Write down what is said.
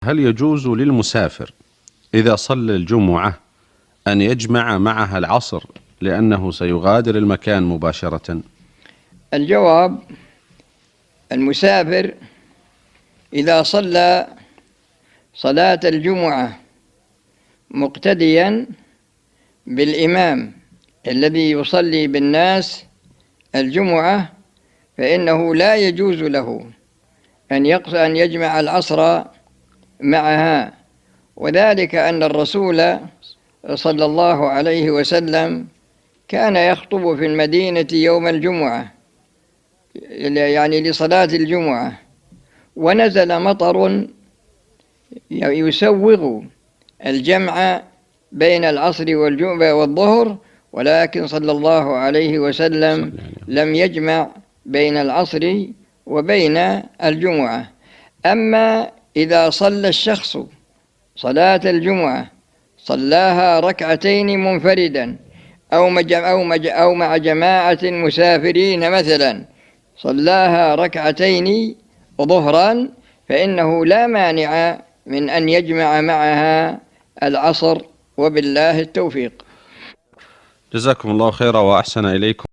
هل يجوز للمسافر إذا صلى الجمعة أن يجمع معها العصر لأنه سيغادر المكان مباشرة؟ الجواب: المسافر إذا صلى صلاة الجمعة مقتديا بالإمام الذي يصلي بالناس الجمعة فإنه لا يجوز له أن يجمع العصر معها، وذلك أن الرسول صلى الله عليه وسلم كان يخطب في المدينة يوم الجمعة، يعني لصلاة الجمعة، ونزل مطر يسوغ الجمع بين العصر والظهر، ولكن صلى الله عليه وسلم لم يجمع بين العصر وبين الجمعة. أما إذا صلى الشخص صلاة الجمعة صلاها ركعتين منفردا أو مع جماعة مسافرين مثلا صلاها ركعتين ظهرا، فإنه لا مانع من أن يجمع معها العصر، وبالله التوفيق. جزاكم الله خيرا وأحسن إليكم.